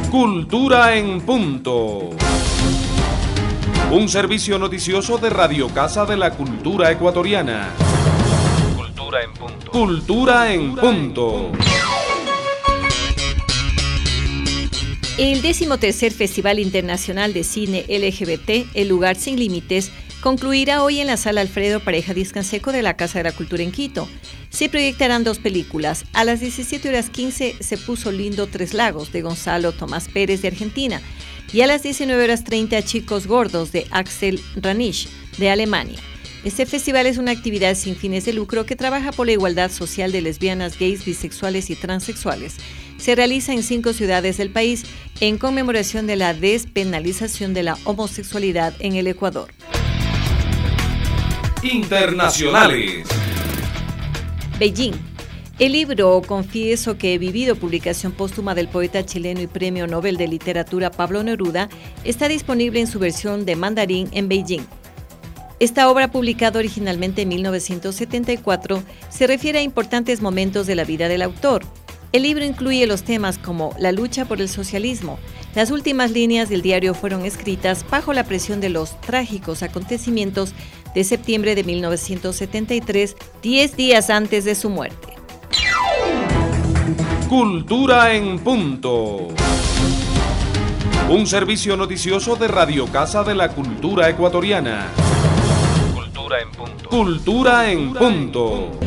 Cultura en Punto. Un servicio noticioso de Radio Casa de la Cultura Ecuatoriana. Cultura en Punto. Cultura en Punto. El 13º Festival Internacional de Cine LGBT, El Lugar Sin Límites, concluirá hoy en la Sala Alfredo Pareja Discanseco de la Casa de la Cultura en Quito. Se proyectarán dos películas. A las 17:15 Se puso lindo Tres Lagos, de Gonzalo Tomás Pérez, de Argentina, y a las 19:30 Chicos Gordos, de Axel Ranisch, de Alemania. Este festival es una actividad sin fines de lucro que trabaja por la igualdad social de lesbianas, gays, bisexuales y transexuales. Se realiza en 5 ciudades del país en conmemoración de la despenalización de la homosexualidad en el Ecuador. Internacionales. Beijing. El libro Confieso que he vivido, publicación póstuma del poeta chileno y premio Nobel de Literatura Pablo Neruda, está disponible en su versión de mandarín en Beijing. Esta obra, publicada originalmente en 1974, se refiere a importantes momentos de la vida del autor. El libro incluye los temas como la lucha por el socialismo. Las últimas líneas del diario fueron escritas bajo la presión de los trágicos acontecimientos de septiembre de 1973, 10 días antes de su muerte. Cultura en Punto. Un servicio noticioso de Radio Casa de la Cultura Ecuatoriana. Cultura en Punto. Cultura en Punto.